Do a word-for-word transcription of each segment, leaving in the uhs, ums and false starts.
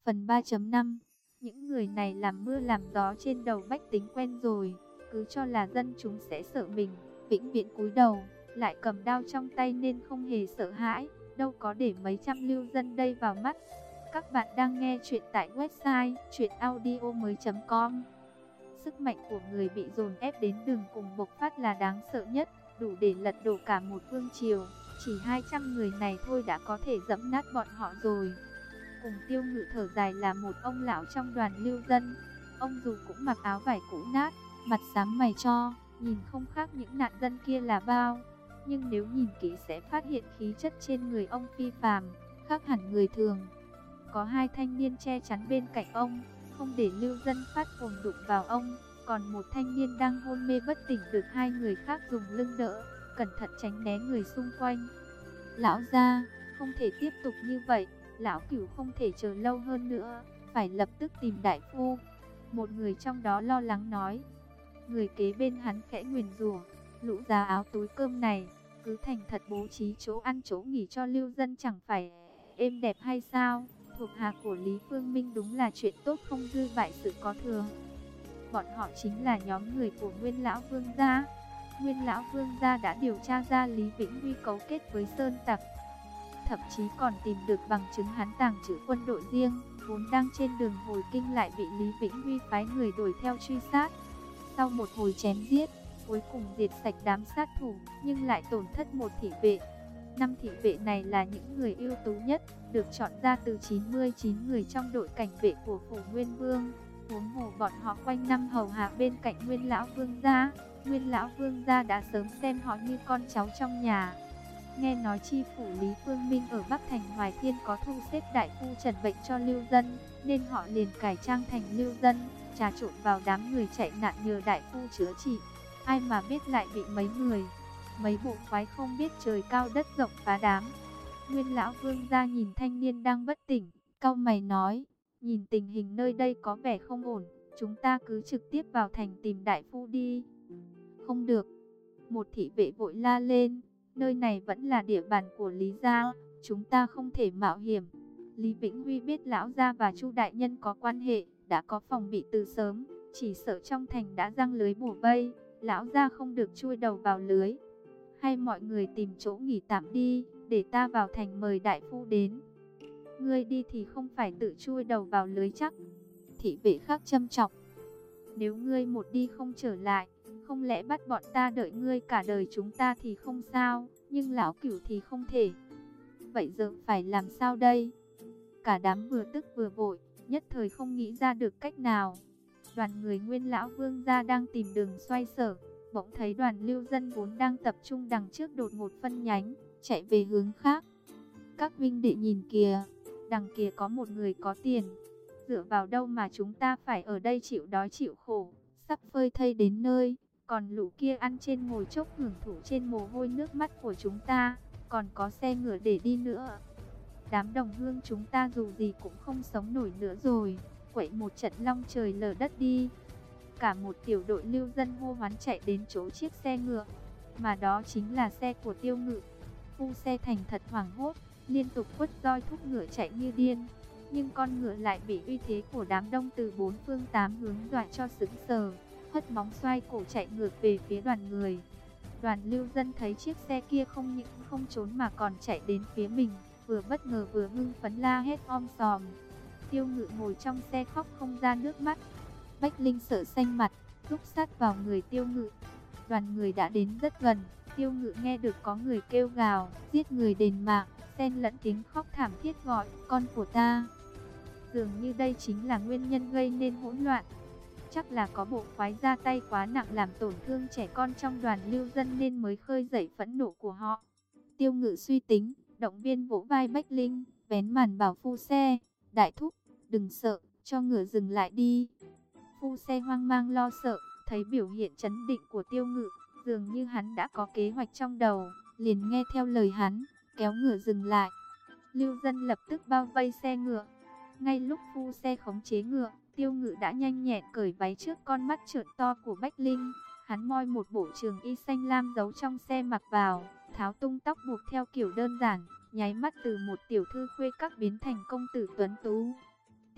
Phần ba chấm năm. Những người này làm mưa làm gió trên đầu bách tính quen rồi, cứ cho là dân chúng sẽ sợ mình, vĩnh viễn cúi đầu, lại cầm đao trong tay nên không hề sợ hãi, đâu có để mấy trăm lưu dân đây vào mắt. Các bạn đang nghe chuyện tại website truyện audio mới chấm com. Sức mạnh của người bị dồn ép đến đường cùng bộc phát là đáng sợ nhất, đủ để lật đổ cả một vương triều. Chỉ hai trăm người này thôi đã có thể dẫm nát bọn họ rồi. Cùng Tiêu Ngự thở dài là một ông lão trong đoàn lưu dân. Ông dù cũng mặc áo vải cũ nát, mặt xám mày cho, nhìn không khác những nạn dân kia là bao. Nhưng nếu nhìn kỹ sẽ phát hiện khí chất trên người ông phi phàm, khác hẳn người thường. Có hai thanh niên che chắn bên cạnh ông, không để lưu dân phát cuồng đụng vào ông. Còn một thanh niên đang hôn mê bất tỉnh được hai người khác dùng lưng đỡ, cẩn thận tránh né người xung quanh. Lão gia, không thể tiếp tục như vậy. Lão Cửu không thể chờ lâu hơn nữa, phải lập tức tìm đại phu. Một người trong đó lo lắng nói. Người kế bên hắn khẽ nguyền rủa, lũ giá áo túi cơm này, cứ thành thật bố trí chỗ ăn chỗ nghỉ cho lưu dân chẳng phải êm đẹp hay sao? Thuộc hạ của Lý Phương Minh đúng là chuyện tốt không dư bại sự có thừa. Bọn họ chính là nhóm người của Nguyên Lão Vương gia. Nguyên Lão Vương gia đã điều tra ra Lý Vĩnh Huy cấu kết với Sơn Tặc, thậm chí còn tìm được bằng chứng hắn tàng trữ quân đội riêng, vốn đang trên đường hồi kinh lại bị Lý Vĩnh Huy phái người đuổi theo truy sát. Sau một hồi chém giết, cuối cùng diệt sạch đám sát thủ, nhưng lại tổn thất một thị vệ. Năm thị vệ này là những người ưu tú nhất, được chọn ra từ chín mươi chín người trong đội cảnh vệ của phủ Nguyên Vương. Huống hồ bọn họ quanh năm hầu hạ bên cạnh Nguyên Lão Vương gia. Nguyên Lão Vương gia đã sớm xem họ như con cháu trong nhà. Nghe nói chi phủ Lý Phương Minh ở Bắc Thành Hoài Thiên có thu xếp đại phu trần bệnh cho lưu dân, nên họ liền cải trang thành lưu dân, trà trộn vào đám người chạy nạn nhờ đại phu chữa trị. Ai mà biết lại bị mấy người, mấy bộ khoái không biết trời cao đất rộng phá đám. Nguyên Lão Vương gia nhìn thanh niên đang bất tỉnh, cau mày nói, nhìn tình hình nơi đây có vẻ không ổn, chúng ta cứ trực tiếp vào thành tìm đại phu đi. Không được, một thị vệ vội la lên. Nơi này vẫn là địa bàn của Lý gia, chúng ta không thể mạo hiểm. Lý Vĩnh Huy biết lão gia và Chu đại nhân có quan hệ, đã có phòng bị từ sớm, chỉ sợ trong thành đã giăng lưới bủa vây, lão gia không được chui đầu vào lưới. Hay mọi người tìm chỗ nghỉ tạm đi, để ta vào thành mời đại phu đến. Ngươi đi thì không phải tự chui đầu vào lưới chắc. Thị vệ khác châm chọc. Nếu ngươi một đi không trở lại, không lẽ bắt bọn ta đợi ngươi cả đời chúng ta thì không sao, nhưng lão Cửu thì không thể. Vậy giờ phải làm sao đây? Cả đám vừa tức vừa vội, nhất thời không nghĩ ra được cách nào. Đoàn người Nguyên Lão Vương gia đang tìm đường xoay sở, bỗng thấy đoàn lưu dân vốn đang tập trung đằng trước đột ngột phân nhánh, chạy về hướng khác. Các huynh đệ nhìn kìa, đằng kia có một người có tiền. Dựa vào đâu mà chúng ta phải ở đây chịu đói chịu khổ, sắp phơi thây đến nơi. Còn lũ kia ăn trên ngồi chốc hưởng thụ trên mồ hôi nước mắt của chúng ta, còn có xe ngựa để đi nữa. Đám đồng hương chúng ta dù gì cũng không sống nổi nữa rồi, quậy một trận long trời lở đất đi. Cả một tiểu đội lưu dân hô hoán chạy đến chỗ chiếc xe ngựa, mà đó chính là xe của Tiêu Ngự. Phu xe thành thật hoảng hốt, liên tục quất roi thúc ngựa chạy như điên. Nhưng con ngựa lại bị uy thế của đám đông từ bốn phương tám hướng dọa cho sững sờ, hất móng xoay cổ chạy ngược về phía đoàn người. Đoàn lưu dân thấy chiếc xe kia không những không trốn mà còn chạy đến phía mình, vừa bất ngờ vừa hưng phấn la hét om sòm. Tiêu Ngự ngồi trong xe khóc không ra nước mắt. Bách Linh sợ xanh mặt, thúc sát vào người Tiêu Ngự. Đoàn người đã đến rất gần, Tiêu Ngự nghe được có người kêu gào, giết người đền mạng, xen lẫn tiếng khóc thảm thiết gọi, con của ta. Dường như đây chính là nguyên nhân gây nên hỗn loạn. Chắc là có bộ khoái ra tay quá nặng làm tổn thương trẻ con trong đoàn lưu dân nên mới khơi dậy phẫn nộ của họ. Tiêu Ngự suy tính, động viên vỗ vai Bách Linh, vén màn bảo phu xe, đại thúc, đừng sợ, cho ngựa dừng lại đi. Phu xe hoang mang lo sợ, thấy biểu hiện trấn định của Tiêu Ngự, dường như hắn đã có kế hoạch trong đầu, liền nghe theo lời hắn, kéo ngựa dừng lại. Lưu dân lập tức bao vây xe ngựa. Ngay lúc phu xe khống chế ngựa, Tiêu Ngự đã nhanh nhẹn cởi váy trước con mắt trợn to của Bách Linh. Hắn moi một bộ trường y xanh lam giấu trong xe mặc vào, tháo tung tóc buộc theo kiểu đơn giản, nháy mắt từ một tiểu thư khuê các biến thành công tử tuấn tú.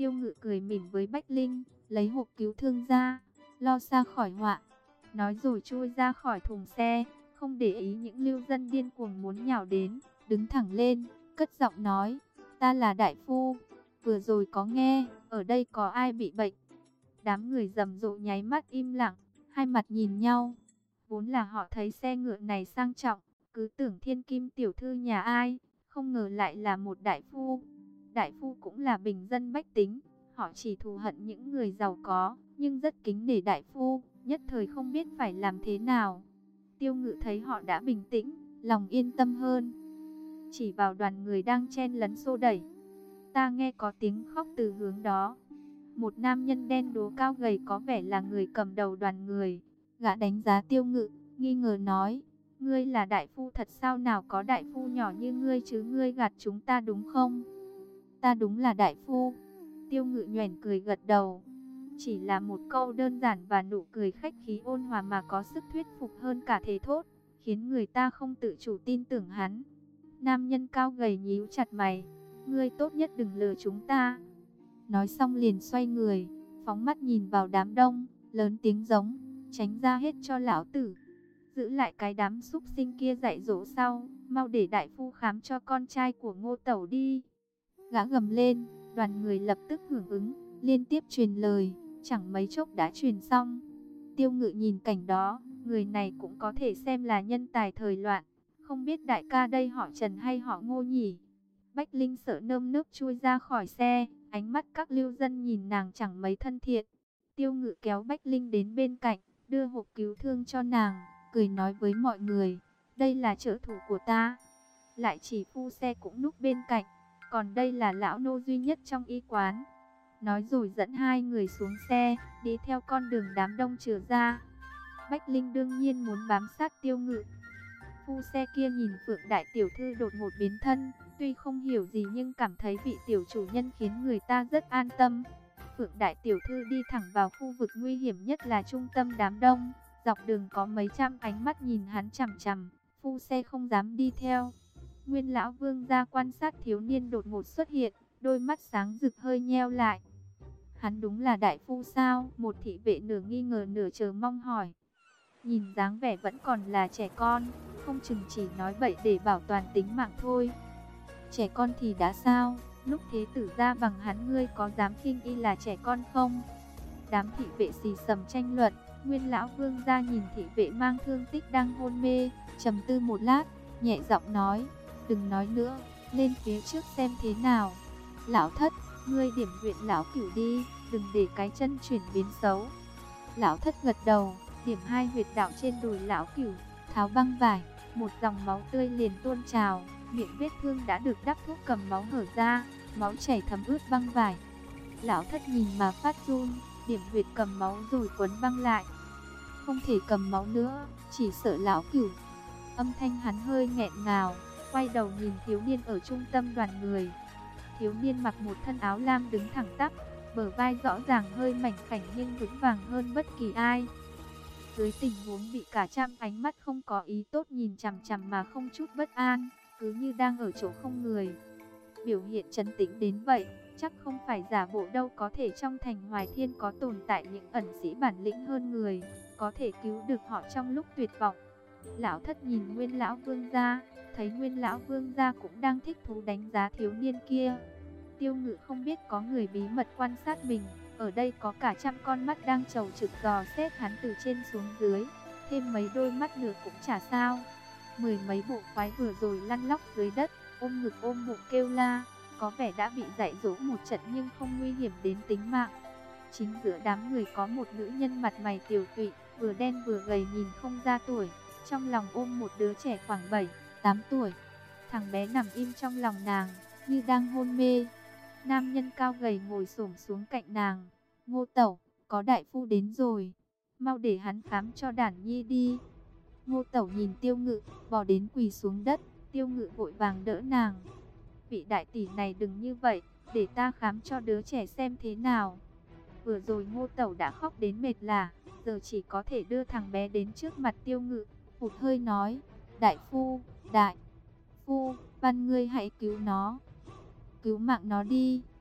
Tiêu Ngự cười mỉm với Bách Linh, lấy hộp cứu thương ra, lo xa khỏi họa. Nói rồi chui ra khỏi thùng xe, không để ý những lưu dân điên cuồng muốn nhào đến, đứng thẳng lên, cất giọng nói, ta là đại phu, vừa rồi có nghe, ở đây có ai bị bệnh. Đám người rầm rộ nháy mắt im lặng, hai mặt nhìn nhau. Vốn là họ thấy xe ngựa này sang trọng, cứ tưởng thiên kim tiểu thư nhà ai, không ngờ lại là một đại phu. Đại phu cũng là bình dân bách tính, họ chỉ thù hận những người giàu có, nhưng rất kính nể đại phu, nhất thời không biết phải làm thế nào. Tiêu Ngự thấy họ đã bình tĩnh, lòng yên tâm hơn. Chỉ vào đoàn người đang chen lấn xô đẩy. Ta nghe có tiếng khóc từ hướng đó. Một nam nhân đen đúa cao gầy có vẻ là người cầm đầu đoàn người. Gã đánh giá Tiêu Ngự, nghi ngờ nói, ngươi là đại phu thật sao, nào có đại phu nhỏ như ngươi chứ, ngươi gạt chúng ta đúng không? Ta đúng là đại phu. Tiêu Ngự nhoẻn cười gật đầu. Chỉ là một câu đơn giản và nụ cười khách khí ôn hòa mà có sức thuyết phục hơn cả thế thốt, khiến người ta không tự chủ tin tưởng hắn. Nam nhân cao gầy nhíu chặt mày, ngươi tốt nhất đừng lừa chúng ta. Nói xong liền xoay người, phóng mắt nhìn vào đám đông, lớn tiếng giống, tránh ra hết cho lão tử. Giữ lại cái đám súc sinh kia dạy dỗ sau, mau để đại phu khám cho con trai của Ngô Tẩu đi. Gã gầm lên, đoàn người lập tức hưởng ứng, liên tiếp truyền lời, chẳng mấy chốc đã truyền xong. Tiêu Ngự nhìn cảnh đó, người này cũng có thể xem là nhân tài thời loạn, không biết đại ca đây họ Trần hay họ Ngô nhỉ? Bách Linh sợ nơm nớp chui ra khỏi xe, ánh mắt các lưu dân nhìn nàng chẳng mấy thân thiện. Tiêu Ngự kéo Bách Linh đến bên cạnh, đưa hộp cứu thương cho nàng, cười nói với mọi người, đây là trợ thủ của ta. Lại chỉ phu xe cũng núp bên cạnh, còn đây là lão nô duy nhất trong y quán. Nói rồi dẫn hai người xuống xe, đi theo con đường đám đông chừa ra. Bách Linh đương nhiên muốn bám sát Tiêu Ngự. Phu xe kia nhìn Phượng đại tiểu thư đột ngột biến thân, tuy không hiểu gì nhưng cảm thấy vị tiểu chủ nhân khiến người ta rất an tâm. Phượng đại tiểu thư đi thẳng vào khu vực nguy hiểm nhất là trung tâm đám đông. Dọc đường có mấy trăm ánh mắt nhìn hắn chằm chằm, phu xe không dám đi theo. Nguyên lão vương gia quan sát thiếu niên đột ngột xuất hiện, đôi mắt sáng rực hơi nheo lại. Hắn đúng là đại phu sao? Một thị vệ nửa nghi ngờ nửa chờ mong hỏi. Nhìn dáng vẻ vẫn còn là trẻ con, không chừng chỉ nói bậy để bảo toàn tính mạng thôi. Trẻ con thì đã sao? Lúc thế tử ra bằng hắn, ngươi có dám khinh y là trẻ con không? Đám thị vệ xì xầm tranh luận. Nguyên lão vương gia nhìn thị vệ mang thương tích đang hôn mê, trầm tư một lát, nhẹ giọng nói, đừng nói nữa, lên phía trước xem thế nào. Lão thất, ngươi điểm huyệt lão cửu đi, đừng để cái chân chuyển biến xấu. Lão thất gật đầu, điểm hai huyệt đạo trên đùi lão cửu, tháo băng vải, một dòng máu tươi liền tuôn trào, miệng vết thương đã được đắp thuốc cầm máu hở ra, máu chảy thấm ướt băng vải. Lão thất nhìn mà phát run, điểm huyệt cầm máu rồi quấn băng lại. Không thể cầm máu nữa, chỉ sợ lão cửu. Âm thanh hắn hơi nghẹn ngào, quay đầu nhìn thiếu niên ở trung tâm đoàn người. Thiếu niên mặc một thân áo lam đứng thẳng tắp, bờ vai rõ ràng hơi mảnh khảnh nhưng vững vàng hơn bất kỳ ai. Dưới tình huống bị cả trăm ánh mắt không có ý tốt nhìn chằm chằm mà không chút bất an, cứ như đang ở chỗ không người. Biểu hiện trấn tĩnh đến vậy, chắc không phải giả bộ đâu, có thể trong thành Hoài Thiên có tồn tại những ẩn sĩ bản lĩnh hơn người, có thể cứu được họ trong lúc tuyệt vọng. Lão thất nhìn Nguyên lão vương gia, thấy Nguyên lão vương gia cũng đang thích thú đánh giá thiếu niên kia. Tiêu Ngự không biết có người bí mật quan sát mình, ở đây có cả trăm con mắt đang chầu trực dò xét hắn từ trên xuống dưới, thêm mấy đôi mắt nữa cũng chả sao. Mười mấy bộ khoái vừa rồi lăn lóc dưới đất, ôm ngực ôm bụng kêu la, có vẻ đã bị dạy dỗ một trận nhưng không nguy hiểm đến tính mạng. Chính giữa đám người có một nữ nhân mặt mày tiều tụy, vừa đen vừa gầy nhìn không ra tuổi, trong lòng ôm một đứa trẻ khoảng bảy, tám tuổi. Thằng bé nằm im trong lòng nàng, như đang hôn mê. Nam nhân cao gầy ngồi xổm xuống cạnh nàng. Ngô Tẩu, có đại phu đến rồi, mau để hắn khám cho Đản Nhi đi. Ngô Tẩu nhìn Tiêu Ngự, bỏ đến quỳ xuống đất. Tiêu Ngự vội vàng đỡ nàng. Vị đại tỷ này đừng như vậy, để ta khám cho đứa trẻ xem thế nào. Vừa rồi Ngô Tẩu đã khóc đến mệt lả, giờ chỉ có thể đưa thằng bé đến trước mặt Tiêu Ngự, hụt hơi nói, đại phu, đại phu, van ngươi hãy cứu nó, cứu mạng nó đi.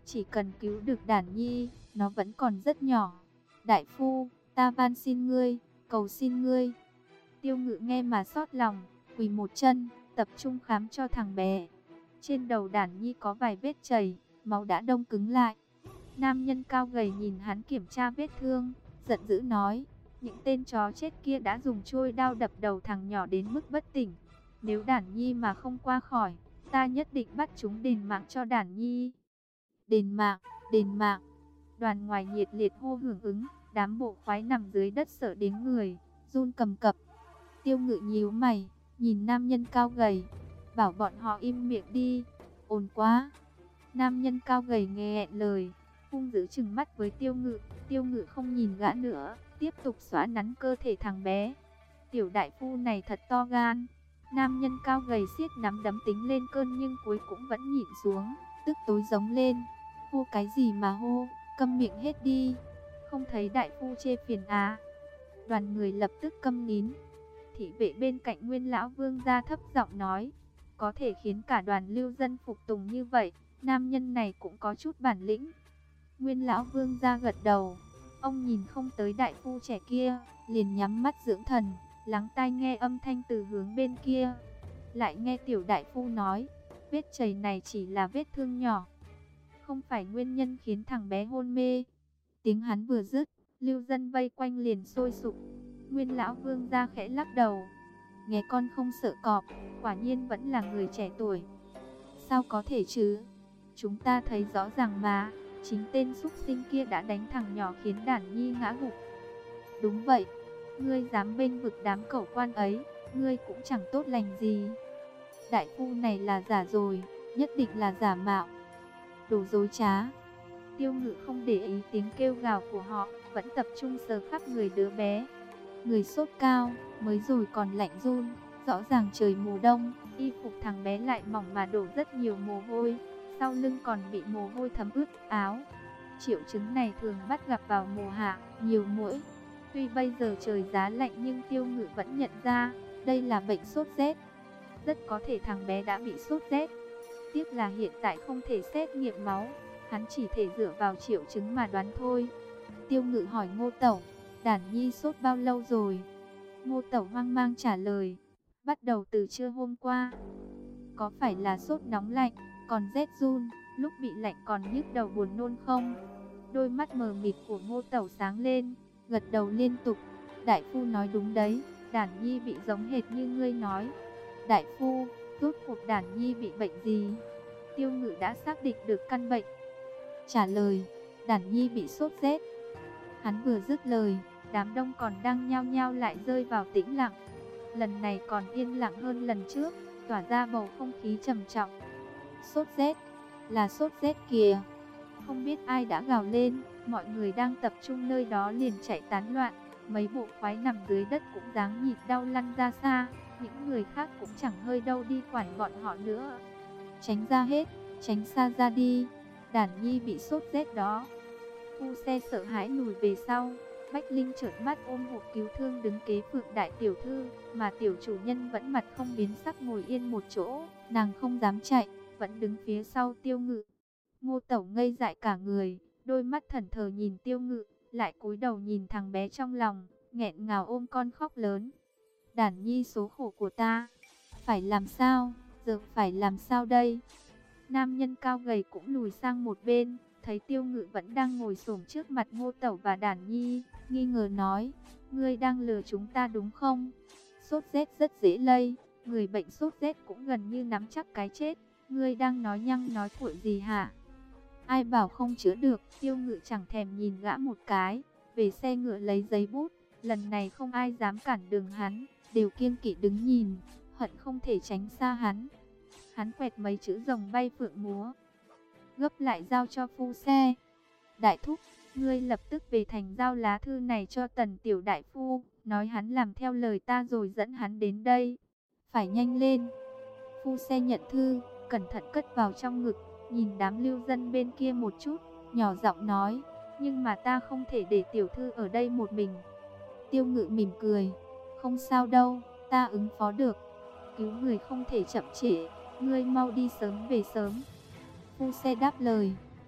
chỉ cần cứu được Đản Nhi, nó vẫn còn rất nhỏ. Đại phu, ta van xin ngươi, cầu xin ngươi. Tiêu Ngự nghe mà xót lòng, quỳ một chân, tập trung khám cho thằng bé. Trên đầu Đản Nhi có vài vết chảy, máu đã đông cứng lại. Nam nhân cao gầy nhìn hắn kiểm tra vết thương, giận dữ nói, những tên chó chết kia đã dùng trôi đao đập đầu thằng nhỏ đến mức bất tỉnh. Nếu Đản Nhi mà không qua khỏi, ta nhất định bắt chúng đền mạng cho Đản Nhi. Đền mạng, đền mạng. Đoàn ngoài nhiệt liệt hô hưởng ứng, đám bộ khoái nằm dưới đất sợ đến người, run cầm cập. Tiêu Ngự nhíu mày, nhìn nam nhân cao gầy, bảo bọn họ im miệng đi, ồn quá. Nam nhân cao gầy nghe hẹn lời, hung dữ trừng mắt với Tiêu Ngự. Tiêu Ngự không nhìn gã nữa, tiếp tục xóa nắn cơ thể thằng bé. Tiểu đại phu này thật to gan. Nam nhân cao gầy siết nắm đấm tính lên cơn nhưng cuối cũng vẫn nhịn xuống, tức tối giống lên, hô cái gì mà hô, câm miệng hết đi, không thấy đại phu chê phiền à. Đoàn người lập tức câm nín. Thị vệ bên cạnh Nguyên lão vương gia thấp giọng nói, có thể khiến cả đoàn lưu dân phục tùng như vậy, nam nhân này cũng có chút bản lĩnh. Nguyên lão vương gia gật đầu, ông nhìn không tới đại phu trẻ kia, liền nhắm mắt dưỡng thần, lắng tai nghe âm thanh từ hướng bên kia. Lại nghe tiểu đại phu nói, vết chảy này chỉ là vết thương nhỏ, không phải nguyên nhân khiến thằng bé hôn mê. Tiếng hắn vừa dứt, lưu dân vây quanh liền sôi sục. Nguyên lão vương gia khẽ lắc đầu, nghe con không sợ cọp, quả nhiên vẫn là người trẻ tuổi. Sao có thể chứ? Chúng ta thấy rõ ràng mà, chính tên súc sinh kia đã đánh thằng nhỏ khiến Đản Nhi ngã gục. Đúng vậy, ngươi dám bênh vực đám cẩu quan ấy, ngươi cũng chẳng tốt lành gì. Đại phu này là giả rồi, nhất định là giả mạo. Đồ dối trá. Tiêu Ngự không để ý tiếng kêu gào của họ, vẫn tập trung sờ khắp người đứa bé. Người sốt cao, mới rồi còn lạnh run, rõ ràng trời mùa đông, y phục thằng bé lại mỏng mà đổ rất nhiều mồ hôi, sau lưng còn bị mồ hôi thấm ướt áo. Triệu chứng này thường bắt gặp vào mùa hạ, nhiều muỗi. Tuy bây giờ trời giá lạnh nhưng Tiêu Ngự vẫn nhận ra, đây là bệnh sốt rét. Rất có thể thằng bé đã bị sốt rét. Tiếc là hiện tại không thể xét nghiệm máu, hắn chỉ thể dựa vào triệu chứng mà đoán thôi. Tiêu Ngự hỏi Ngô Tẩu, Đản Nhi sốt bao lâu rồi? Ngô Tẩu hoang mang trả lời, bắt đầu từ trưa hôm qua. Có phải là sốt nóng lạnh, còn rét run, lúc bị lạnh còn nhức đầu buồn nôn không? Đôi mắt mờ mịt của Ngô Tẩu sáng lên, gật đầu liên tục. Đại phu nói đúng đấy, Đản Nhi bị giống hệt như ngươi nói. Đại phu, rốt cuộc Đản Nhi bị bệnh gì? Tiêu Ngự đã xác định được căn bệnh. Trả lời, Đản Nhi bị sốt rét. Hắn vừa dứt lời, đám đông còn đang nhao nhao lại rơi vào tĩnh lặng. Lần này còn yên lặng hơn lần trước, tỏa ra bầu không khí trầm trọng. Sốt rét, là sốt rét kìa. Không biết ai đã gào lên, mọi người đang tập trung nơi đó liền chạy tán loạn. Mấy bộ khoái nằm dưới đất cũng dáng nhịn đau lăn ra xa, những người khác cũng chẳng hơi đâu đi quản bọn họ nữa. Tránh ra hết, tránh xa ra đi, Đản Nhi bị sốt rét đó. Phu xe sợ hãi lùi về sau, Bách Linh trợn mắt ôm hộp cứu thương đứng kế Phượng đại tiểu thư, mà tiểu chủ nhân vẫn mặt không biến sắc ngồi yên một chỗ, nàng không dám chạy, vẫn đứng phía sau Tiêu Ngự. Ngô Tẩu ngây dại cả người, đôi mắt thẫn thờ nhìn Tiêu Ngự, lại cúi đầu nhìn thằng bé trong lòng, nghẹn ngào ôm con khóc lớn. Đản Nhi số khổ của ta, phải làm sao, giờ phải làm sao đây? Nam nhân cao gầy cũng lùi sang một bên, thấy Tiêu Ngự vẫn đang ngồi xổm trước mặt Ngô Tẩu và Đản Nhi, nghi ngờ nói, ngươi đang lừa chúng ta đúng không? Sốt rét rất dễ lây, người bệnh sốt rét cũng gần như nắm chắc cái chết, ngươi đang nói nhăng nói cuội gì hả? Ai bảo không chữa được? Tiêu Ngự chẳng thèm nhìn gã một cái, về xe ngựa lấy giấy bút, lần này không ai dám cản đường hắn, đều kiêng kỵ đứng nhìn, hận không thể tránh xa hắn. Hắn quẹt mấy chữ rồng bay phượng múa, gấp lại giao cho phu xe. Đại thúc, ngươi lập tức về thành giao lá thư này cho Tần tiểu đại phu, nói hắn làm theo lời ta rồi dẫn hắn đến đây. Phải nhanh lên. Phu xe nhận thư, cẩn thận cất vào trong ngực, nhìn đám lưu dân bên kia một chút, nhỏ giọng nói, nhưng mà ta không thể để tiểu thư ở đây một mình. Tiêu Ngự mỉm cười, không sao đâu, ta ứng phó được. Cứu người không thể chậm trễ, ngươi mau đi sớm về sớm. Phu xe đáp lời,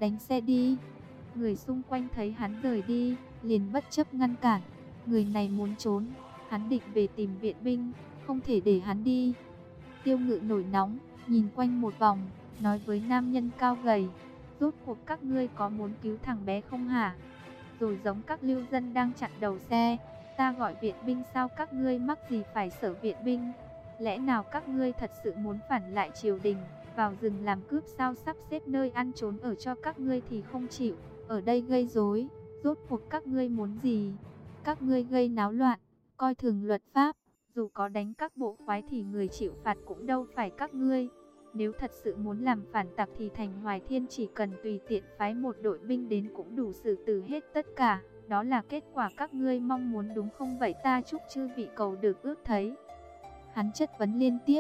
đánh xe đi. Người xung quanh thấy hắn rời đi, liền bất chấp ngăn cản. Người này muốn trốn, hắn định về tìm viện binh, không thể để hắn đi. Tiêu Ngự nổi nóng, nhìn quanh một vòng, nói với nam nhân cao gầy, rốt cuộc các ngươi có muốn cứu thằng bé không hả? Rồi giống các lưu dân đang chặn đầu xe, ta gọi viện binh sao các ngươi mắc gì phải sợ viện binh? Lẽ nào các ngươi thật sự muốn phản lại triều đình, vào rừng làm cướp sao? Sắp xếp nơi ăn trốn ở cho các ngươi thì không chịu, ở đây gây rối, rốt cuộc các ngươi muốn gì? Các ngươi gây náo loạn, coi thường luật pháp, dù có đánh các bộ khoái thì người chịu phạt cũng đâu phải các ngươi. Nếu thật sự muốn làm phản tặc thì thành Hoài Thiên chỉ cần tùy tiện phái một đội binh đến cũng đủ xử tử hết tất cả. Đó là kết quả các ngươi mong muốn đúng không vậy? Ta chúc chư vị cầu được ước thấy. Hắn chất vấn liên tiếp,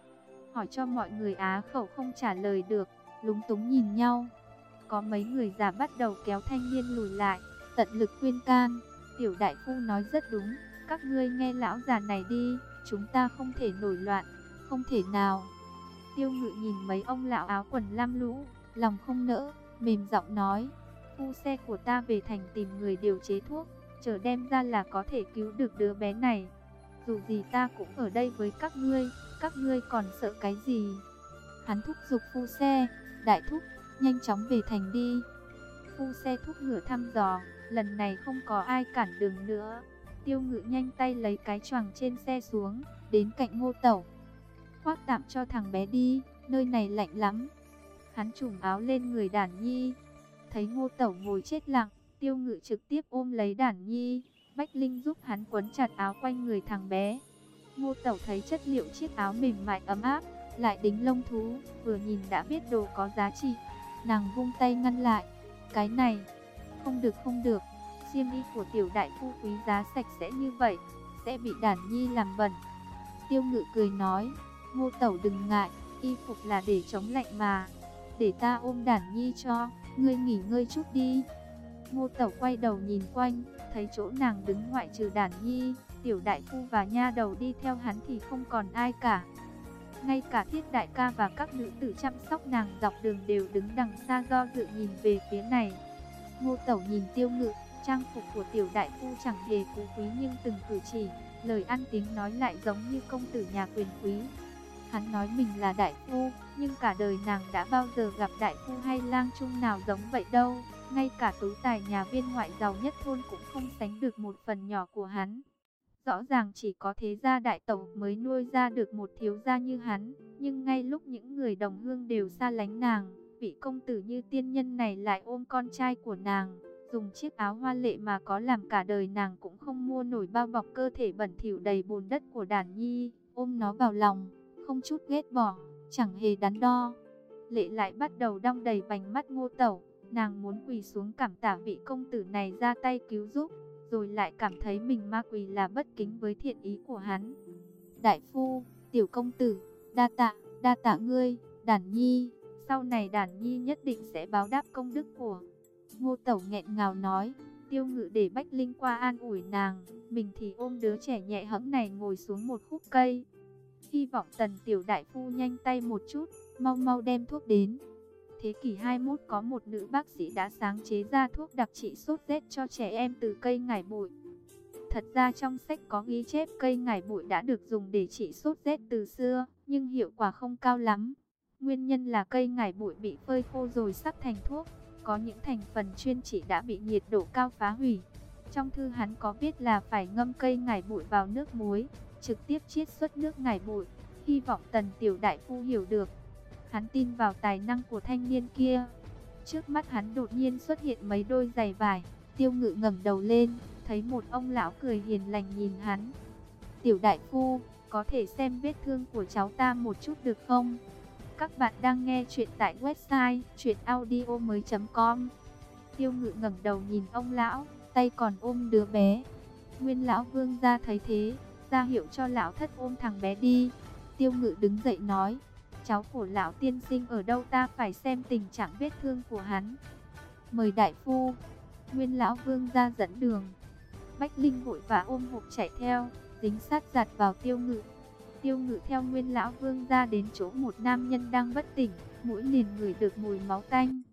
hỏi cho mọi người á khẩu không trả lời được, lúng túng nhìn nhau. Có mấy người già bắt đầu kéo thanh niên lùi lại, tận lực khuyên can. Tiểu đại phu nói rất đúng, các ngươi nghe lão già này đi, chúng ta không thể nổi loạn, không thể nào. Tiêu Ngự nhìn mấy ông lão áo quần lam lũ, lòng không nỡ, mềm giọng nói, phu xe của ta về thành tìm người điều chế thuốc, chờ đem ra là có thể cứu được đứa bé này. Dù gì ta cũng ở đây với các ngươi, các ngươi còn sợ cái gì? Hắn thúc giục phu xe, đại thúc, nhanh chóng về thành đi. Phu xe thúc ngựa thăm dò, lần này không có ai cản đường nữa. Tiêu Ngự nhanh tay lấy cái choàng trên xe xuống, đến cạnh Ngô Tẩu. Khoác tạm cho thằng bé đi, nơi này lạnh lắm. Hắn trùm áo lên người Đản Nhi. Thấy Ngô Tẩu ngồi chết lặng, Tiêu Ngự trực tiếp ôm lấy Đản Nhi. Bách Linh giúp hắn quấn chặt áo quanh người thằng bé. Ngô Tẩu thấy chất liệu chiếc áo mềm mại ấm áp, lại đính lông thú, vừa nhìn đã biết đồ có giá trị. Nàng vung tay ngăn lại, cái này, không được không được, xiêm y của tiểu đại phu quý giá sạch sẽ như vậy, sẽ bị Đản Nhi làm bẩn. Tiêu Ngự cười nói, Ngô Tẩu đừng ngại, y phục là để chống lạnh mà, để ta ôm Đản Nhi cho, ngươi nghỉ ngơi chút đi. Ngô Tẩu quay đầu nhìn quanh, thấy chỗ nàng đứng ngoại trừ Đản Nhi, tiểu đại phu và nha đầu đi theo hắn thì không còn ai cả. Ngay cả Thiết đại ca và các nữ tử chăm sóc nàng dọc đường đều đứng đằng xa do dự nhìn về phía này. Ngô Tẩu nhìn Tiêu Ngự, trang phục của tiểu đại phu chẳng hề phú quý nhưng từng cử chỉ, lời ăn tiếng nói lại giống như công tử nhà quyền quý. Hắn nói mình là đại phu, nhưng cả đời nàng đã bao giờ gặp đại phu hay lang trung nào giống vậy đâu. Ngay cả tú tài nhà viên ngoại giàu nhất thôn cũng không sánh được một phần nhỏ của hắn. Rõ ràng chỉ có thế gia đại tộc mới nuôi ra được một thiếu gia như hắn, nhưng ngay lúc những người đồng hương đều xa lánh nàng, vị công tử như tiên nhân này lại ôm con trai của nàng, dùng chiếc áo hoa lệ mà có làm cả đời nàng cũng không mua nổi, bao bọc cơ thể bẩn thỉu đầy bùn đất của Đản Nhi, ôm nó vào lòng, không chút ghét bỏ, chẳng hề đắn đo. Lệ lại bắt đầu đong đầy vành mắt Ngô Tẩu, nàng muốn quỳ xuống cảm tạ vị công tử này ra tay cứu giúp, rồi lại cảm thấy mình ma quỳ là bất kính với thiện ý của hắn. Đại phu, tiểu công tử, đa tạ, đa tạ ngươi, Đản Nhi, sau này Đản Nhi nhất định sẽ báo đáp công đức của. Ngô Tẩu nghẹn ngào nói. Tiêu Ngự để Bách Linh qua an ủi nàng, mình thì ôm đứa trẻ nhẹ hẫng này ngồi xuống một khúc cây. Hy vọng Tần tiểu đại phu nhanh tay một chút, mau mau đem thuốc đến. Thế kỷ hai mươi mốt có một nữ bác sĩ đã sáng chế ra thuốc đặc trị sốt rét cho trẻ em từ cây ngải bụi. Thật ra trong sách có ghi chép cây ngải bụi đã được dùng để trị sốt rét từ xưa, nhưng hiệu quả không cao lắm. Nguyên nhân là cây ngải bụi bị phơi khô rồi sắc thành thuốc, có những thành phần chuyên trị đã bị nhiệt độ cao phá hủy. Trong thư hắn có viết là phải ngâm cây ngải bụi vào nước muối, trực tiếp chiết xuất nước ngải bụi. Hy vọng Tần tiểu đại phu hiểu được. Hắn tin vào tài năng của thanh niên kia. Trước mắt hắn đột nhiên xuất hiện mấy đôi giày vải. Tiêu Ngự ngẩng đầu lên, thấy một ông lão cười hiền lành nhìn hắn. Tiểu đại phu, có thể xem vết thương của cháu ta một chút được không? Các bạn đang nghe chuyện tại website truyện audio mới chấm com. Tiêu Ngự ngẩng đầu nhìn ông lão, tay còn ôm đứa bé. Nguyên lão vương gia thấy thế, ra hiệu cho lão thất ôm thằng bé đi. Tiêu Ngự đứng dậy nói, cháu của lão tiên sinh ở đâu, ta phải xem tình trạng vết thương của hắn. Mời đại phu. Nguyên lão vương gia dẫn đường. Bách Linh vội và ôm hộp chạy theo, dính sát giặt vào Tiêu Ngự. Tiêu Ngự theo Nguyên lão vương gia đến chỗ một nam nhân đang bất tỉnh, mũi liền ngửi được mùi máu tanh.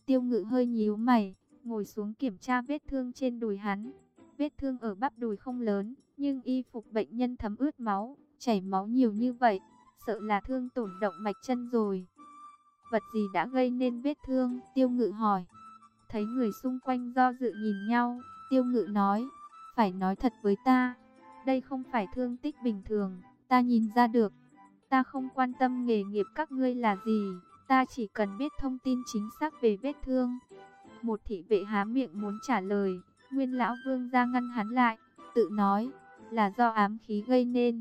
Tiêu Ngự hơi nhíu mày, ngồi xuống kiểm tra vết thương trên đùi hắn. Vết thương ở bắp đùi không lớn, nhưng y phục bệnh nhân thấm ướt máu, chảy máu nhiều như vậy, sợ là thương tổn động mạch chân rồi. Vật gì đã gây nên vết thương? Tiêu Ngự hỏi. Thấy người xung quanh do dự nhìn nhau, Tiêu Ngự nói, phải nói thật với ta, đây không phải thương tích bình thường, ta nhìn ra được. Ta không quan tâm nghề nghiệp các ngươi là gì, ta chỉ cần biết thông tin chính xác về vết thương. Một thị vệ há miệng muốn trả lời, Nguyên lão vương ra ngăn hắn lại, tự nói, là do ám khí gây nên.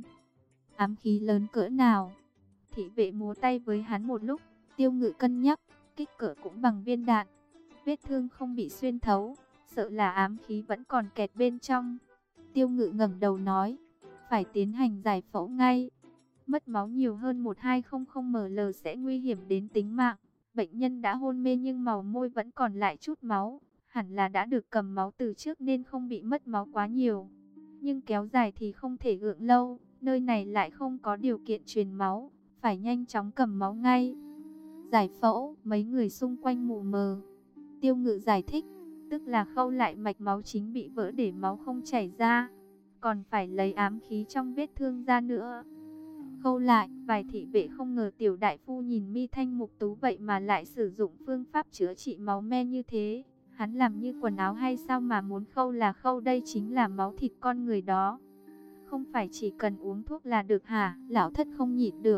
Ám khí lớn cỡ nào? Thị vệ múa tay với hắn một lúc, Tiêu Ngự cân nhắc, kích cỡ cũng bằng viên đạn. Vết thương không bị xuyên thấu, sợ là ám khí vẫn còn kẹt bên trong. Tiêu Ngự ngẩng đầu nói, phải tiến hành giải phẫu ngay. Mất máu nhiều hơn một nghìn hai trăm ml sẽ nguy hiểm đến tính mạng. Bệnh nhân đã hôn mê nhưng màu môi vẫn còn lại chút máu, hẳn là đã được cầm máu từ trước nên không bị mất máu quá nhiều. Nhưng kéo dài thì không thể gượng lâu, nơi này lại không có điều kiện truyền máu, phải nhanh chóng cầm máu ngay. Giải phẫu, mấy người xung quanh mù mờ. Tiêu Ngự giải thích, tức là khâu lại mạch máu chính bị vỡ để máu không chảy ra, còn phải lấy ám khí trong vết thương ra nữa. Khâu lại, vài thị vệ không ngờ tiểu đại phu nhìn mi thanh mục tú vậy mà lại sử dụng phương pháp chữa trị máu me như thế. Hắn làm như quần áo hay sao mà muốn khâu là khâu, đây chính là máu thịt con người đó. Không phải chỉ cần uống thuốc là được hả? Lão thất không nhịn được.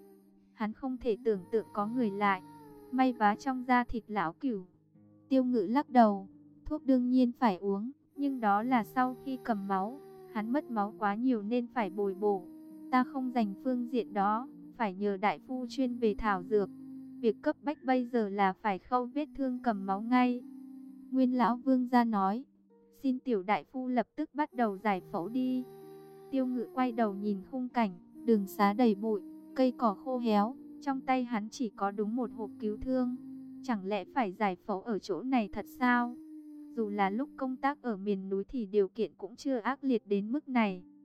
Hắn không thể tưởng tượng có người lại may vá trong da thịt lão cửu. Tiêu Ngự lắc đầu, thuốc đương nhiên phải uống, nhưng đó là sau khi cầm máu, hắn mất máu quá nhiều nên phải bồi bổ. Ta không dành phương diện đó, phải nhờ đại phu chuyên về thảo dược. Việc cấp bách bây giờ là phải khâu vết thương cầm máu ngay. Nguyên lão vương gia nói, xin tiểu đại phu lập tức bắt đầu giải phẫu đi. Tiêu Ngự quay đầu nhìn khung cảnh, đường xá đầy bụi, cây cỏ khô héo, trong tay hắn chỉ có đúng một hộp cứu thương. Chẳng lẽ phải giải phẫu ở chỗ này thật sao? Dù là lúc công tác ở miền núi thì điều kiện cũng chưa ác liệt đến mức này.